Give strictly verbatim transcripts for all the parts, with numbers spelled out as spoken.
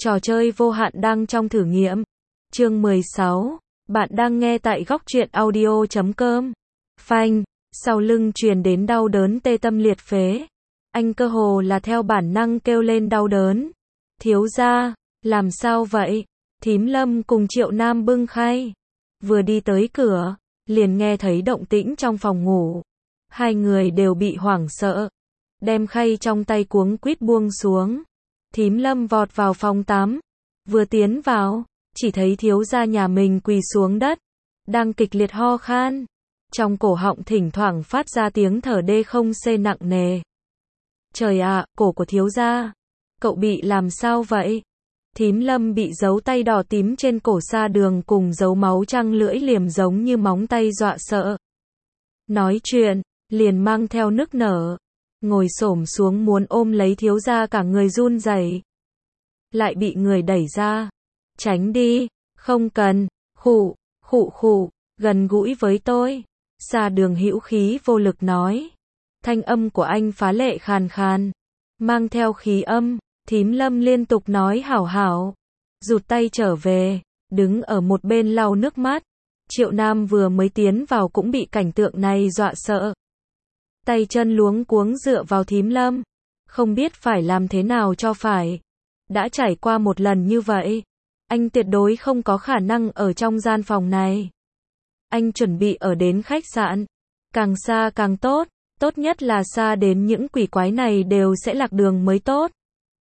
Trò chơi vô hạn đang trong thử nghiệm. Chương mười sáu. Bạn đang nghe tại góc truyện audio chấm com. Phanh, sau lưng truyền đến đau đớn tê tâm liệt phế. Anh cơ hồ là theo bản năng kêu lên đau đớn. Thiếu gia, làm sao vậy? Thím Lâm cùng Triệu Nam bưng khay. Vừa đi tới cửa, liền nghe thấy động tĩnh trong phòng ngủ. Hai người đều bị hoảng sợ. Đem khay trong tay cuống quýt buông xuống. Thím Lâm vọt vào phòng tắm. Vừa tiến vào, chỉ thấy thiếu gia nhà mình quỳ xuống đất. Đang kịch liệt ho khan. Trong cổ họng thỉnh thoảng phát ra tiếng thở đê không xê nặng nề. Trời ạ, cổ của thiếu gia. Cậu bị làm sao vậy? Thím Lâm bị dấu tay đỏ tím trên cổ Sa Đường cùng dấu máu trăng lưỡi liềm giống như móng tay dọa sợ. Nói chuyện, liền mang theo nức nở. Ngồi xổm xuống muốn ôm lấy thiếu gia cả người run rẩy. Lại bị người đẩy ra. Tránh đi, không cần, khụ, khụ khụ, gần gũi với tôi. Sa Đường hữu khí vô lực nói. Thanh âm của anh phá lệ khàn khàn, mang theo khí âm. Thím Lâm liên tục nói hảo hảo, rụt tay trở về, đứng ở một bên lau nước mắt. Triệu Nam vừa mới tiến vào cũng bị cảnh tượng này dọa sợ. Tay chân luống cuống dựa vào Thím Lâm, không biết phải làm thế nào cho phải. Đã trải qua một lần như vậy, anh tuyệt đối không có khả năng ở trong gian phòng này. Anh chuẩn bị ở đến khách sạn, càng xa càng tốt, tốt nhất là xa đến những quỷ quái này đều sẽ lạc đường mới tốt.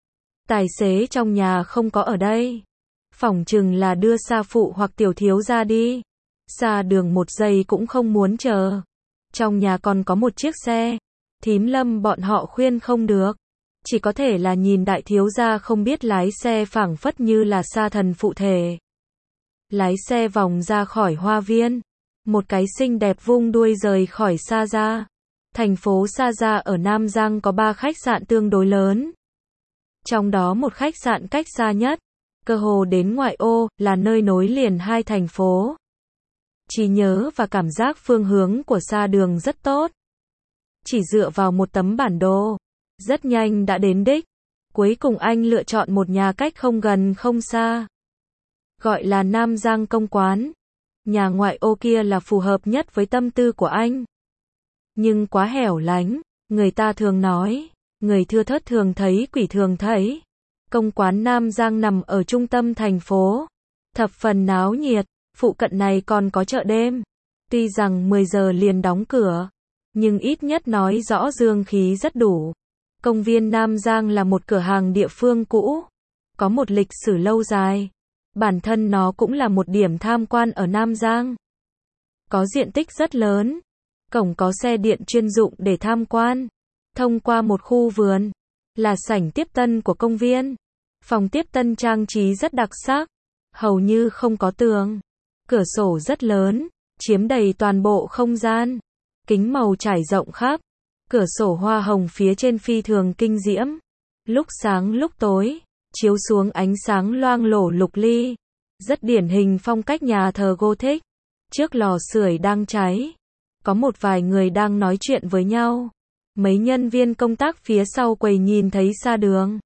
Tài xế trong nhà không có ở đây. Phỏng chừng là đưa Sa phụ hoặc tiểu thiếu gia đi. Sa Đường một giây cũng không muốn chờ. Trong nhà còn có một chiếc xe. Thím Lâm bọn họ khuyên không được. Chỉ có thể là nhìn đại thiếu gia không biết lái xe phảng phất như là sa thần phụ thể. Lái xe vòng ra khỏi hoa viên. Một cái xinh đẹp vung đuôi rời khỏi Sa gia. Thành phố Sa gia ở Nam Giang có ba khách sạn tương đối lớn. Trong đó một khách sạn cách xa nhất, cơ hồ đến ngoại ô, là nơi nối liền hai thành phố. Trí nhớ và cảm giác phương hướng của Sa Đường rất tốt. Chỉ dựa vào một tấm bản đồ, rất nhanh đã đến đích. Cuối cùng anh lựa chọn một nhà cách không gần không xa. Gọi là Nam Giang Công Quán. Nhà ngoại ô kia là phù hợp nhất với tâm tư của anh. Nhưng quá hẻo lánh, người ta thường nói. Người thưa thớt thường thấy quỷ thường thấy. Công quán Nam Giang nằm ở trung tâm thành phố. Thập phần náo nhiệt, phụ cận này còn có chợ đêm. Tuy rằng mười giờ liền đóng cửa, nhưng ít nhất nói rõ dương khí rất đủ. Công viên Nam Giang là một cửa hàng địa phương cũ, có một lịch sử lâu dài. Bản thân nó cũng là một điểm tham quan ở Nam Giang. Có diện tích rất lớn, cổng có xe điện chuyên dụng để tham quan. Thông qua một khu vườn, là sảnh tiếp tân của công viên. Phòng tiếp tân trang trí rất đặc sắc, hầu như không có tường. Cửa sổ rất lớn, chiếm đầy toàn bộ không gian. Kính màu trải rộng khắp. Cửa sổ hoa hồng phía trên phi thường kinh diễm. Lúc sáng lúc tối, chiếu xuống ánh sáng loang lổ lục ly. Rất điển hình phong cách nhà thờ Gothic. Trước lò sưởi đang cháy, có một vài người đang nói chuyện với nhau. Mấy nhân viên công tác phía sau quầy nhìn thấy Sa Đường.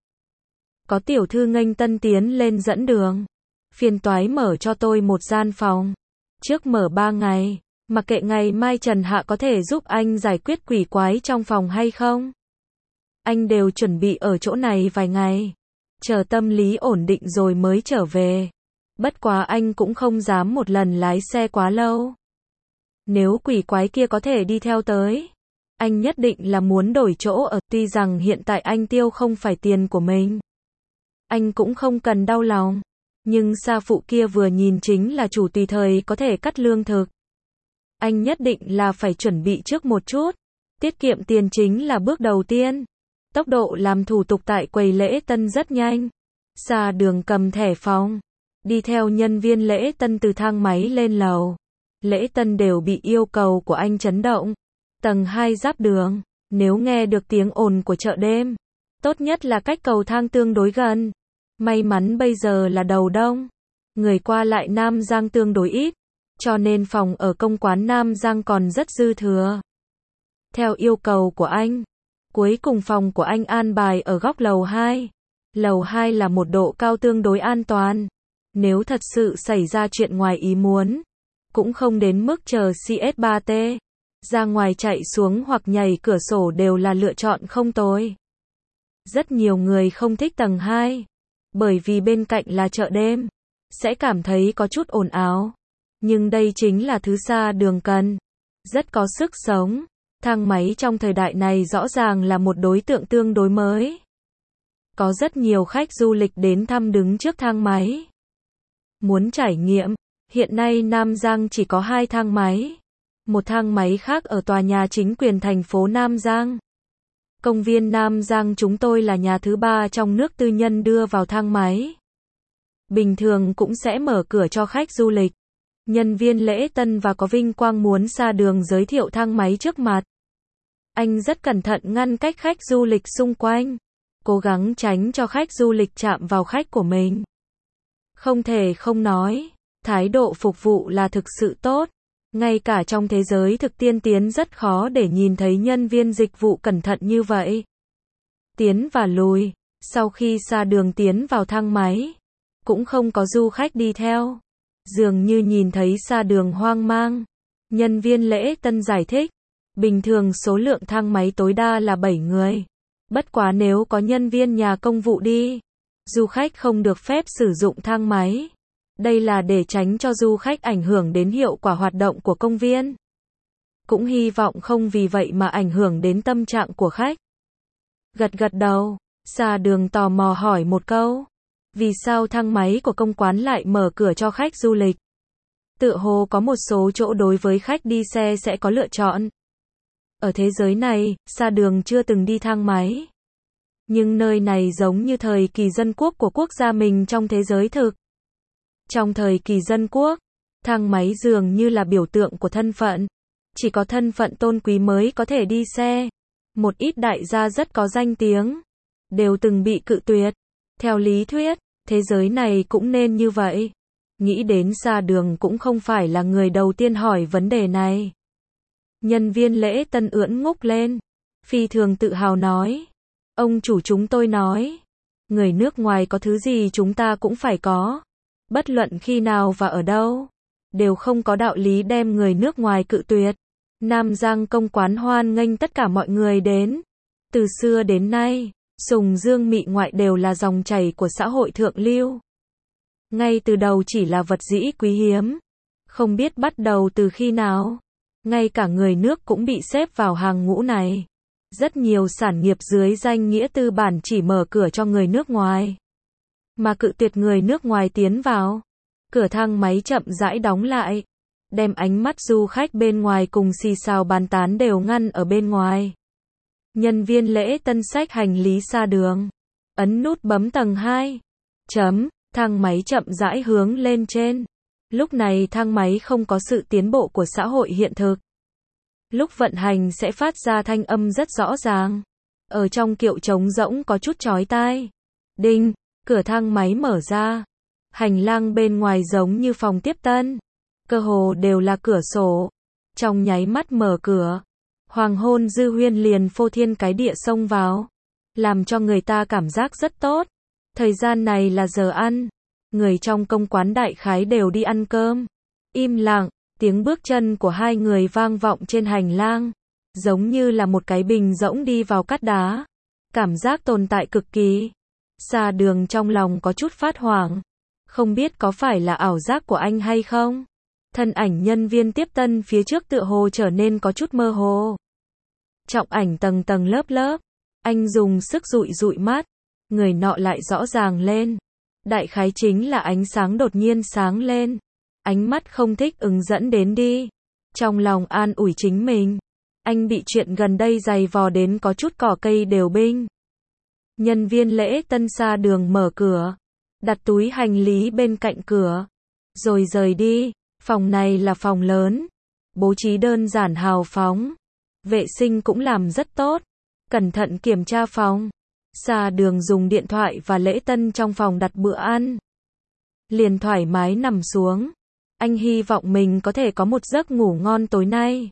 Có tiểu thư nghênh tân tiến lên dẫn đường. Phiền toái mở cho tôi một gian phòng. Trước mở ba ngày, mặc kệ ngày mai Trần Hạ có thể giúp anh giải quyết quỷ quái trong phòng hay không. Anh đều chuẩn bị ở chỗ này vài ngày. Chờ tâm lý ổn định rồi mới trở về. Bất quá anh cũng không dám một lần lái xe quá lâu. Nếu quỷ quái kia có thể đi theo tới, anh nhất định là muốn đổi chỗ ở, tuy rằng hiện tại anh tiêu không phải tiền của mình. Anh cũng không cần đau lòng. Nhưng Sa phụ kia vừa nhìn chính là chủ tùy thời có thể cắt lương thực. Anh nhất định là phải chuẩn bị trước một chút. Tiết kiệm tiền chính là bước đầu tiên. Tốc độ làm thủ tục tại quầy lễ tân rất nhanh. Sa Đường cầm thẻ phòng, đi theo nhân viên lễ tân từ thang máy lên lầu. Lễ tân đều bị yêu cầu của anh chấn động. Tầng hai giáp đường, nếu nghe được tiếng ồn của chợ đêm, tốt nhất là cách cầu thang tương đối gần. May mắn bây giờ là đầu đông, người qua lại Nam Giang tương đối ít, cho nên phòng ở công quán Nam Giang còn rất dư thừa. Theo yêu cầu của anh, cuối cùng phòng của anh an bài ở góc lầu hai. Lầu hai là một độ cao tương đối an toàn. Nếu thật sự xảy ra chuyện ngoài ý muốn, cũng không đến mức chờ C S ba T. Ra ngoài chạy xuống hoặc nhảy cửa sổ đều là lựa chọn không tồi. Rất nhiều người không thích tầng hai, bởi vì bên cạnh là chợ đêm, sẽ cảm thấy có chút ồn ào. Nhưng đây chính là thứ xa đường cần. Rất có sức sống. Thang máy trong thời đại này rõ ràng là một đối tượng tương đối mới. Có rất nhiều khách du lịch đến thăm đứng trước thang máy. Muốn trải nghiệm, hiện nay Nam Giang chỉ có hai thang máy. Một thang máy khác ở tòa nhà chính quyền thành phố Nam Giang. Công viên Nam Giang chúng tôi là nhà thứ ba trong nước tư nhân đưa vào thang máy. Bình thường cũng sẽ mở cửa cho khách du lịch. Nhân viên lễ tân và có vinh quang muốn Sa Đường giới thiệu thang máy trước mặt. Anh rất cẩn thận ngăn cách khách du lịch xung quanh, cố gắng tránh cho khách du lịch chạm vào khách của mình. Không thể không nói, thái độ phục vụ là thực sự tốt. Ngay cả trong thế giới thực tiên tiến rất khó để nhìn thấy nhân viên dịch vụ cẩn thận như vậy. Tiến và lùi, sau khi Sa Đường tiến vào thang máy, cũng không có du khách đi theo. Dường như nhìn thấy Sa Đường hoang mang. Nhân viên lễ tân giải thích, bình thường số lượng thang máy tối đa là bảy người. Bất quá nếu có nhân viên nhà công vụ đi, du khách không được phép sử dụng thang máy. Đây là để tránh cho du khách ảnh hưởng đến hiệu quả hoạt động của công viên. Cũng hy vọng không vì vậy mà ảnh hưởng đến tâm trạng của khách. Gật gật đầu, Sa Đường tò mò hỏi một câu. Vì sao thang máy của công quán lại mở cửa cho khách du lịch? Tựa hồ có một số chỗ đối với khách đi xe sẽ có lựa chọn. Ở thế giới này, Sa Đường chưa từng đi thang máy. Nhưng nơi này giống như thời kỳ dân quốc của quốc gia mình trong thế giới thực. Trong thời kỳ dân quốc, thang máy dường như là biểu tượng của thân phận. Chỉ có thân phận tôn quý mới có thể đi xe. Một ít đại gia rất có danh tiếng, đều từng bị cự tuyệt. Theo lý thuyết, thế giới này cũng nên như vậy. Nghĩ đến Sa Đường cũng không phải là người đầu tiên hỏi vấn đề này. Nhân viên lễ tân ưỡn ngúc lên, phi thường tự hào nói. Ông chủ chúng tôi nói, người nước ngoài có thứ gì chúng ta cũng phải có. Bất luận khi nào và ở đâu, đều không có đạo lý đem người nước ngoài cự tuyệt. Nam Giang công quán hoan nghênh tất cả mọi người đến. Từ xưa đến nay, sùng dương mị ngoại đều là dòng chảy của xã hội thượng lưu. Ngay từ đầu chỉ là vật dĩ quý hiếm. Không biết bắt đầu từ khi nào, ngay cả người nước cũng bị xếp vào hàng ngũ này. Rất nhiều sản nghiệp dưới danh nghĩa tư bản chỉ mở cửa cho người nước ngoài, mà cự tuyệt người nước ngoài tiến vào. Cửa thang máy chậm rãi đóng lại, đem ánh mắt du khách bên ngoài cùng xì xào bàn tán đều ngăn ở bên ngoài. Nhân viên lễ tân xách hành lý Sa Đường, ấn nút bấm tầng hai. Chấm, thang máy chậm rãi hướng lên trên. Lúc này thang máy không có sự tiến bộ của xã hội hiện thực. Lúc vận hành sẽ phát ra thanh âm rất rõ ràng. Ở trong kiệu trống rỗng có chút chói tai. Đinh, cửa thang máy mở ra. Hành lang bên ngoài giống như phòng tiếp tân. Cơ hồ đều là cửa sổ. Trong nháy mắt mở cửa, hoàng hôn dư huyên liền phô thiên cái địa xông vào. Làm cho người ta cảm giác rất tốt. Thời gian này là giờ ăn. Người trong công quán đại khái đều đi ăn cơm. Im lặng, tiếng bước chân của hai người vang vọng trên hành lang. Giống như là một cái bình rỗng đi vào cát đá. Cảm giác tồn tại cực kỳ. Sa Đường trong lòng có chút phát hoảng. Không biết có phải là ảo giác của anh hay không? Thân ảnh nhân viên tiếp tân phía trước tựa hồ trở nên có chút mơ hồ. Trọng ảnh tầng tầng lớp lớp. Anh dùng sức dụi dụi mắt. Người nọ lại rõ ràng lên. Đại khái chính là ánh sáng đột nhiên sáng lên. Ánh mắt không thích ứng dẫn đến đi. Trong lòng an ủi chính mình. Anh bị chuyện gần đây dày vò đến có chút cỏ cây đều binh. Nhân viên lễ tân Sa Đường mở cửa. Đặt túi hành lý bên cạnh cửa. Rồi rời đi. Phòng này là phòng lớn. Bố trí đơn giản hào phóng. Vệ sinh cũng làm rất tốt. Cẩn thận kiểm tra phòng. Sa Đường dùng điện thoại và lễ tân trong phòng đặt bữa ăn. Liền thoải mái nằm xuống. Anh hy vọng mình có thể có một giấc ngủ ngon tối nay.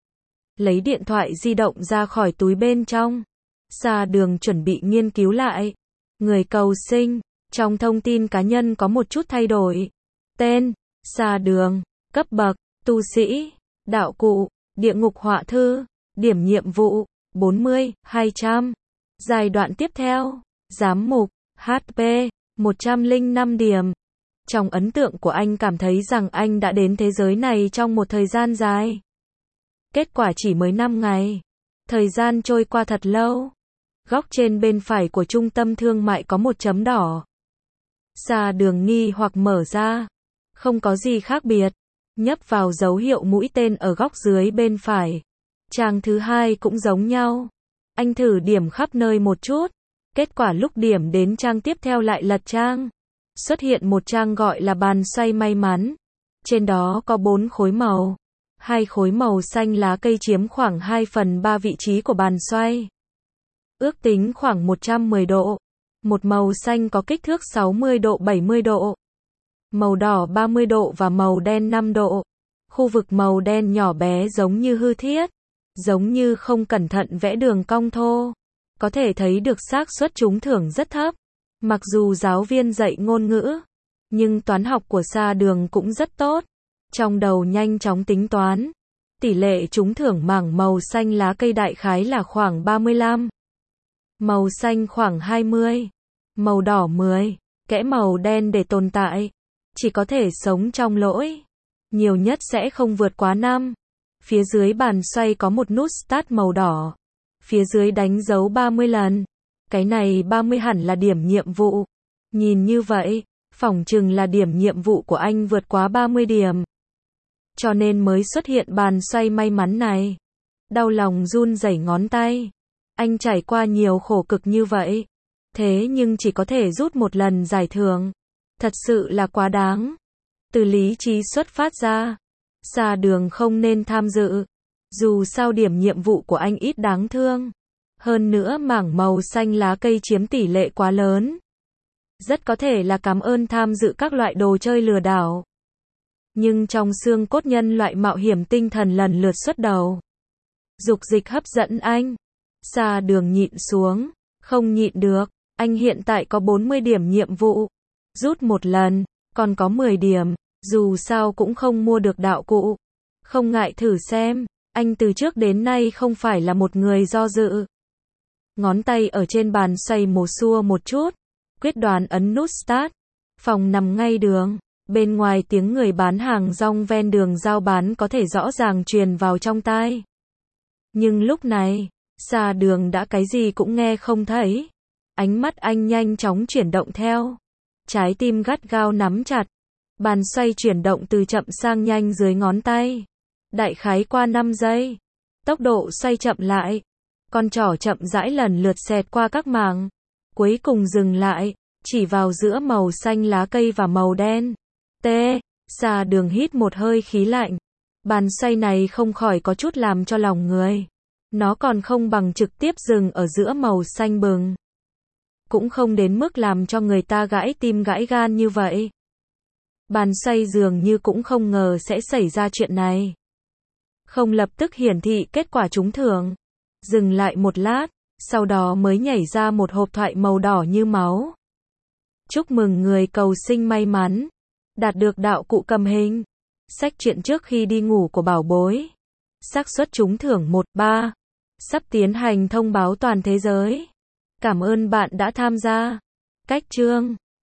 Lấy điện thoại di động ra khỏi túi bên trong. Sa Đường chuẩn bị nghiên cứu lại. Người cầu sinh. Trong thông tin cá nhân có một chút thay đổi. Tên, Sa Đường, cấp bậc, tu sĩ, đạo cụ, địa ngục họa thư, điểm nhiệm vụ, bốn mươi, hai trăm. Giai đoạn tiếp theo, giám mục, hát pê, một trăm lẻ năm điểm. Trong ấn tượng của anh cảm thấy rằng anh đã đến thế giới này trong một thời gian dài. Kết quả chỉ mới năm ngày. Thời gian trôi qua thật lâu. Góc trên bên phải của trung tâm thương mại có một chấm đỏ. Sa Đường nghi hoặc mở ra. Không có gì khác biệt. Nhấp vào dấu hiệu mũi tên ở góc dưới bên phải. Trang thứ hai cũng giống nhau. Anh thử điểm khắp nơi một chút. Kết quả lúc điểm đến trang tiếp theo lại lật trang. Xuất hiện một trang gọi là bàn xoay may mắn. Trên đó có bốn khối màu. Hai khối màu xanh lá cây chiếm khoảng hai phần ba vị trí của bàn xoay. Ước tính khoảng một trăm mười độ. Một màu xanh có kích thước sáu mươi độ bảy mươi độ. Màu đỏ ba mươi độ và màu đen năm độ. Khu vực màu đen nhỏ bé giống như hư thiết. Giống như không cẩn thận vẽ đường cong thô. Có thể thấy được xác suất trúng thưởng rất thấp. Mặc dù giáo viên dạy ngôn ngữ, nhưng toán học của Sa Đường cũng rất tốt. Trong đầu nhanh chóng tính toán. Tỷ lệ trúng thưởng mảng màu xanh lá cây đại khái là khoảng ba mươi lăm. Màu xanh khoảng hai mươi. Màu đỏ mười. Kẽ màu đen để tồn tại. Chỉ có thể sống trong lỗi. Nhiều nhất sẽ không vượt quá năm. Phía dưới bàn xoay có một nút Start màu đỏ. Phía dưới đánh dấu ba mươi lần. Cái này ba mươi hẳn là điểm nhiệm vụ. Nhìn như vậy, phỏng chừng là điểm nhiệm vụ của anh vượt quá ba mươi điểm. Cho nên mới xuất hiện bàn xoay may mắn này. Đau lòng run rẩy ngón tay. Anh trải qua nhiều khổ cực như vậy. Thế nhưng chỉ có thể rút một lần giải thưởng. Thật sự là quá đáng. Từ lý trí xuất phát ra. Sa Đường không nên tham dự. Dù sao điểm nhiệm vụ của anh ít đáng thương. Hơn nữa mảng màu xanh lá cây chiếm tỷ lệ quá lớn. Rất có thể là cảm ơn tham dự các loại đồ chơi lừa đảo. Nhưng trong xương cốt nhân loại mạo hiểm tinh thần lần lượt xuất đầu. Dục dịch hấp dẫn anh. Sa Đường nhịn xuống. Không nhịn được. Anh hiện tại có bốn mươi điểm nhiệm vụ. Rút một lần. Còn có mười điểm. Dù sao cũng không mua được đạo cụ. Không ngại thử xem. Anh từ trước đến nay không phải là một người do dự. Ngón tay ở trên bàn xoay mồ xua một chút. Quyết đoán ấn nút Start. Phòng nằm ngay đường. Bên ngoài tiếng người bán hàng rong ven đường giao bán có thể rõ ràng truyền vào trong tai. Nhưng lúc này, Sa Đường đã cái gì cũng nghe không thấy. Ánh mắt anh nhanh chóng chuyển động theo. Trái tim gắt gao nắm chặt. Bàn xoay chuyển động từ chậm sang nhanh dưới ngón tay. Đại khái qua năm giây. Tốc độ xoay chậm lại. Con trỏ chậm rãi lần lượt xẹt qua các mảng. Cuối cùng dừng lại. Chỉ vào giữa màu xanh lá cây và màu đen. T. Sa Đường hít một hơi khí lạnh. Bàn xoay này không khỏi có chút làm cho lòng người. Nó còn không bằng trực tiếp dừng ở giữa màu xanh bừng. Cũng không đến mức làm cho người ta gãi tim gãi gan như vậy. Bàn xoay dường như cũng không ngờ sẽ xảy ra chuyện này. Không lập tức hiển thị kết quả trúng thưởng. Dừng lại một lát, sau đó mới nhảy ra một hộp thoại màu đỏ như máu. Chúc mừng người cầu sinh may mắn. Đạt được đạo cụ cầm hình. Sách truyện trước khi đi ngủ của bảo bối. Xác suất trúng thưởng một ba. Sắp tiến hành thông báo toàn thế giới. Cảm ơn bạn đã tham gia. Cách chương